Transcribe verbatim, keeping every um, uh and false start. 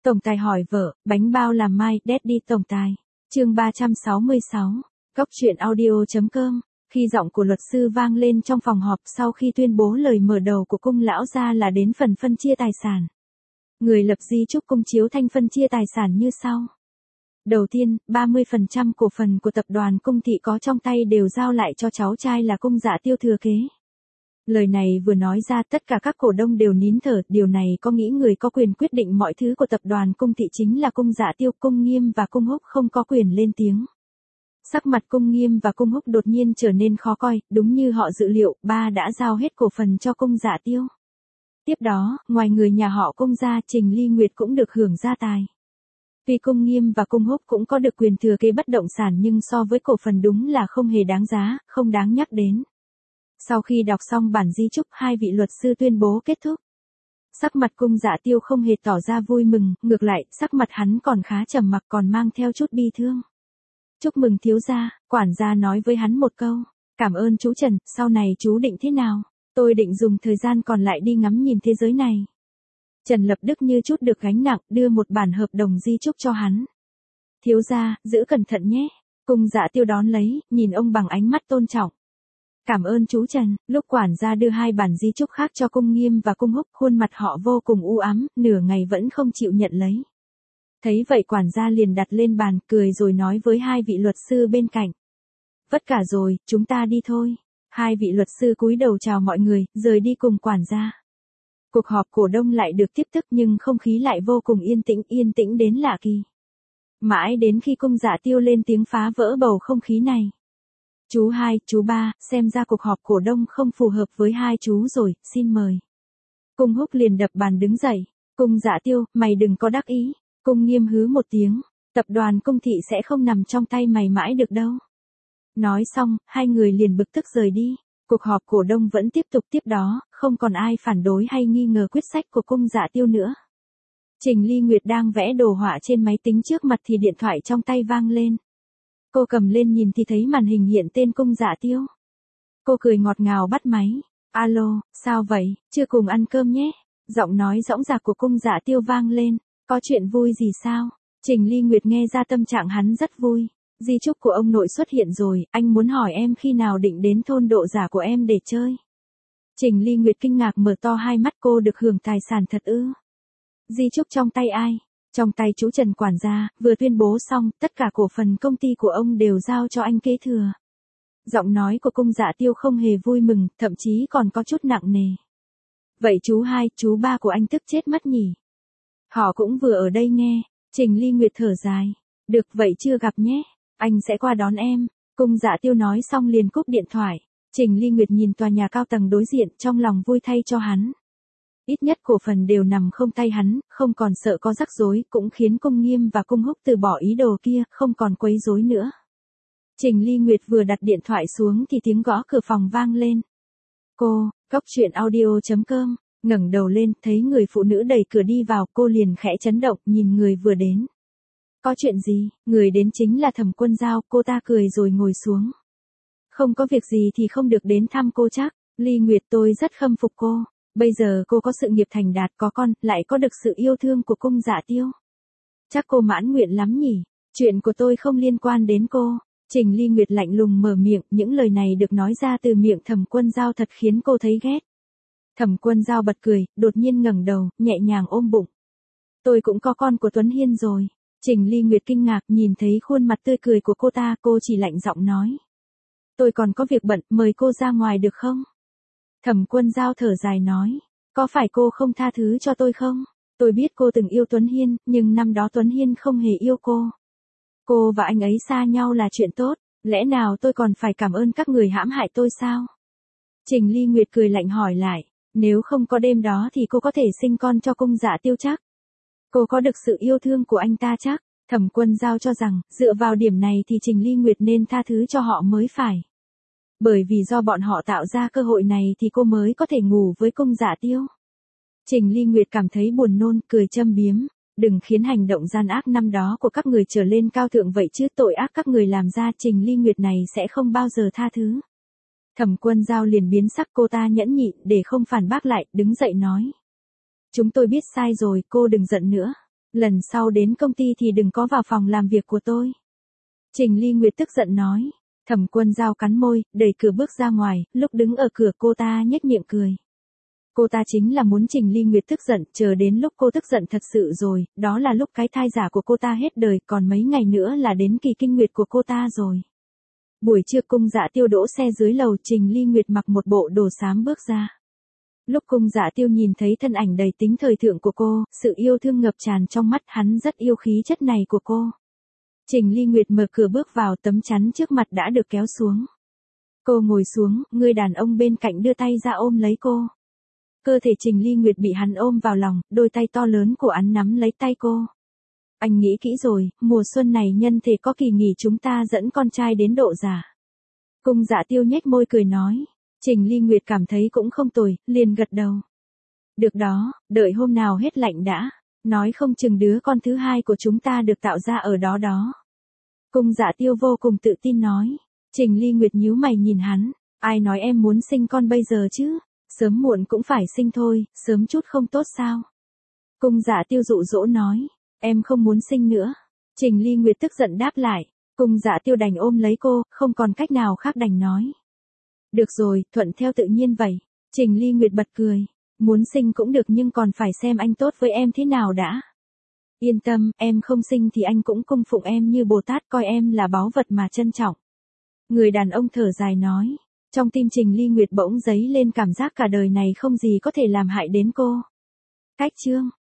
Tổng tài hỏi vợ, bánh bao làm mai, Daddy tổng tài. Chương ba trăm sáu mươi sáu. Góc truyện audio.com. Khi giọng của luật sư vang lên trong phòng họp sau khi tuyên bố lời mở đầu của cung lão gia là đến phần phân chia tài sản. Người lập di chúc cung Chiếu Thanh phân chia tài sản như sau. Đầu tiên, ba mươi phần trăm cổ phần của tập đoàn Cung Thị có trong tay đều giao lại cho cháu trai là Cung Dạ Tiêu thừa kế. Lời này vừa nói ra tất cả các cổ đông đều nín thở, điều này có nghĩ người có quyền quyết định mọi thứ của tập đoàn Cung Thị chính là Cung Dạ Tiêu, Cung Nghiêm và Cung Húc không có quyền lên tiếng. Sắc mặt Cung Nghiêm và Cung Húc đột nhiên trở nên khó coi, đúng như họ dự liệu, ba đã giao hết cổ phần cho Cung Dạ Tiêu. Tiếp đó, ngoài người nhà họ Cung ra, Trình Ly Nguyệt cũng được hưởng gia tài. Tuy Cung Nghiêm và Cung Húc cũng có được quyền thừa kế bất động sản nhưng so với cổ phần đúng là không hề đáng giá, không đáng nhắc đến. Sau khi đọc xong bản di chúc, hai vị luật sư tuyên bố kết thúc. Sắc mặt Cung Dạ Tiêu không hề tỏ ra vui mừng, ngược lại, sắc mặt hắn còn khá trầm mặc, còn mang theo chút bi thương. Chúc mừng thiếu gia, quản gia nói với hắn một câu. Cảm ơn chú Trần, sau này chú định thế nào? Tôi định dùng thời gian còn lại đi ngắm nhìn thế giới này. Trần Lập Đức như chút được gánh nặng, đưa một bản hợp đồng di chúc cho hắn. Thiếu gia, giữ cẩn thận nhé. Cung Dạ Tiêu đón lấy, nhìn ông bằng ánh mắt tôn trọng. Cảm ơn chú Trần. Lúc quản gia đưa hai bản di chúc khác cho Cung Nghiêm và Cung Húc, khuôn mặt họ vô cùng u ám, nửa ngày vẫn không chịu nhận lấy. Thấy vậy quản gia liền đặt lên bàn, cười rồi nói với hai vị luật sư bên cạnh. Vất cả rồi, chúng ta đi thôi. Hai vị luật sư cúi đầu chào mọi người, rời đi cùng quản gia. Cuộc họp cổ đông lại được tiếp tục nhưng không khí lại vô cùng yên tĩnh, yên tĩnh đến lạ kỳ. Mãi đến khi Cung Dạ Tiêu lên tiếng phá vỡ bầu không khí này. Chú hai, chú ba, xem ra cuộc họp cổ đông không phù hợp với hai chú rồi, xin mời. Cung Húc liền đập bàn đứng dậy. Cung Dạ Tiêu, mày đừng có đắc ý. Cung Nghiêm hứ một tiếng, tập đoàn Cung Thị sẽ không nằm trong tay mày mãi được đâu. Nói xong, hai người liền bực tức rời đi. Cuộc họp cổ đông vẫn tiếp tục tiếp đó, không còn ai phản đối hay nghi ngờ quyết sách của Cung Dạ Tiêu nữa. Trình Ly Nguyệt đang vẽ đồ họa trên máy tính trước mặt thì điện thoại trong tay vang lên. Cô cầm lên nhìn thì thấy màn hình hiện tên Cung Dạ Tiêu. Cô cười ngọt ngào bắt máy. Alo, sao vậy, chưa cùng ăn cơm nhé. Giọng nói dõng dạc của Cung Dạ Tiêu vang lên. Có chuyện vui gì sao? Trình Ly Nguyệt nghe ra tâm trạng hắn rất vui. Di chúc của ông nội xuất hiện rồi, anh muốn hỏi em khi nào định đến thôn Độ Giả của em để chơi. Trình Ly Nguyệt kinh ngạc mở to hai mắt, cô được hưởng tài sản thật ư? Di chúc trong tay ai? Trong tay chú Trần quản gia, vừa tuyên bố xong, tất cả cổ phần công ty của ông đều giao cho anh kế thừa. Giọng nói của Cung Dạ Tiêu không hề vui mừng, thậm chí còn có chút nặng nề. Vậy chú hai, chú ba của anh tức chết mất nhỉ? Họ cũng vừa ở đây nghe. Trình Ly Nguyệt thở dài. Được vậy chưa gặp nhé. Anh sẽ qua đón em. Cung Dạ Tiêu nói xong liền cúp điện thoại. Trình Ly Nguyệt nhìn tòa nhà cao tầng đối diện, trong lòng vui thay cho hắn. Ít nhất cổ phần đều nằm không tay hắn, không còn sợ có rắc rối, cũng khiến Cung Nghiêm và Cung Húc từ bỏ ý đồ kia, không còn quấy rối nữa. Trình Ly Nguyệt vừa đặt điện thoại xuống thì tiếng gõ cửa phòng vang lên. Cô, góc truyện audio.com. Ngẩng đầu lên, thấy người phụ nữ đẩy cửa đi vào, cô liền khẽ chấn động, nhìn người vừa đến. Có chuyện gì? Người đến chính là Thẩm Quân Giao, cô ta cười rồi ngồi xuống. Không có việc gì thì không được đến thăm cô chắc. Ly Nguyệt, tôi rất khâm phục cô. Bây giờ cô có sự nghiệp thành đạt, có con, lại có được sự yêu thương của Cung Dạ Tiêu. Chắc cô mãn nguyện lắm nhỉ? Chuyện của tôi không liên quan đến cô. Trình Ly Nguyệt lạnh lùng mở miệng, những lời này được nói ra từ miệng Thẩm Quân Giao thật khiến cô thấy ghét. Thẩm Quân Giao bật cười, đột nhiên ngẩng đầu, nhẹ nhàng ôm bụng. Tôi cũng có con của Tuấn Hiên rồi. Trình Ly Nguyệt kinh ngạc nhìn thấy khuôn mặt tươi cười của cô ta, cô chỉ lạnh giọng nói. Tôi còn có việc bận, mời cô ra ngoài được không? Thẩm Quân Giao thở dài nói. Có phải cô không tha thứ cho tôi không? Tôi biết cô từng yêu Tuấn Hiên, nhưng năm đó Tuấn Hiên không hề yêu cô. Cô và anh ấy xa nhau là chuyện tốt, lẽ nào tôi còn phải cảm ơn các người hãm hại tôi sao? Trình Ly Nguyệt cười lạnh hỏi lại. Nếu không có đêm đó thì cô có thể sinh con cho Cung Dạ Tiêu chắc. Cô có được sự yêu thương của anh ta chắc. Thẩm Quân Giao cho rằng, dựa vào điểm này thì Trình Ly Nguyệt nên tha thứ cho họ mới phải. Bởi vì do bọn họ tạo ra cơ hội này thì cô mới có thể ngủ với Cung Dạ Tiêu. Trình Ly Nguyệt cảm thấy buồn nôn, cười châm biếm. Đừng khiến hành động gian ác năm đó của các người trở lên cao thượng vậy chứ, tội ác các người làm ra Trình Ly Nguyệt này sẽ không bao giờ tha thứ. Thẩm Quân Giao liền biến sắc, cô ta nhẫn nhịn để không phản bác lại, đứng dậy nói. Chúng tôi biết sai rồi, cô đừng giận nữa. Lần sau đến công ty thì đừng có vào phòng làm việc của tôi. Trình Ly Nguyệt tức giận nói. Thẩm Quân Giao cắn môi, đẩy cửa bước ra ngoài, lúc đứng ở cửa cô ta nhếch miệng cười. Cô ta chính là muốn Trình Ly Nguyệt tức giận, chờ đến lúc cô tức giận thật sự rồi, đó là lúc cái thai giả của cô ta hết đời, còn mấy ngày nữa là đến kỳ kinh nguyệt của cô ta rồi. Buổi trưa Cung Dạ Tiêu đỗ xe dưới lầu, Trình Ly Nguyệt mặc một bộ đồ xám bước ra. Lúc Cung Dạ Tiêu nhìn thấy thân ảnh đầy tính thời thượng của cô, sự yêu thương ngập tràn trong mắt, hắn rất yêu khí chất này của cô. Trình Ly Nguyệt mở cửa bước vào, tấm chắn trước mặt đã được kéo xuống. Cô ngồi xuống, người đàn ông bên cạnh đưa tay ra ôm lấy cô. Cơ thể Trình Ly Nguyệt bị hắn ôm vào lòng, đôi tay to lớn của hắn nắm lấy tay cô. Anh nghĩ kỹ rồi, mùa xuân này nhân thể có kỳ nghỉ chúng ta dẫn con trai đến độ già. Cung Dạ Tiêu nhếch môi cười nói. Trình Ly Nguyệt cảm thấy cũng không tồi, liền gật đầu. Được đó, đợi hôm nào hết lạnh đã, nói không chừng đứa con thứ hai của chúng ta được tạo ra ở đó đó. Cung Dạ Tiêu vô cùng tự tin nói. Trình Ly Nguyệt nhíu mày nhìn hắn, ai nói em muốn sinh con bây giờ chứ, sớm muộn cũng phải sinh thôi, sớm chút không tốt sao. Cung Dạ Tiêu dụ dỗ nói, em không muốn sinh nữa. Trình Ly Nguyệt tức giận đáp lại, Cung Dạ Tiêu đành ôm lấy cô, không còn cách nào khác đành nói. Được rồi, thuận theo tự nhiên vậy. Trình Ly Nguyệt bật cười, muốn sinh cũng được nhưng còn phải xem anh tốt với em thế nào đã. Yên tâm, em không sinh thì anh cũng cung phụng em như Bồ Tát, coi em là báu vật mà trân trọng. Người đàn ông thở dài nói, trong tim Trình Ly Nguyệt bỗng dấy lên cảm giác cả đời này không gì có thể làm hại đến cô. Cách chương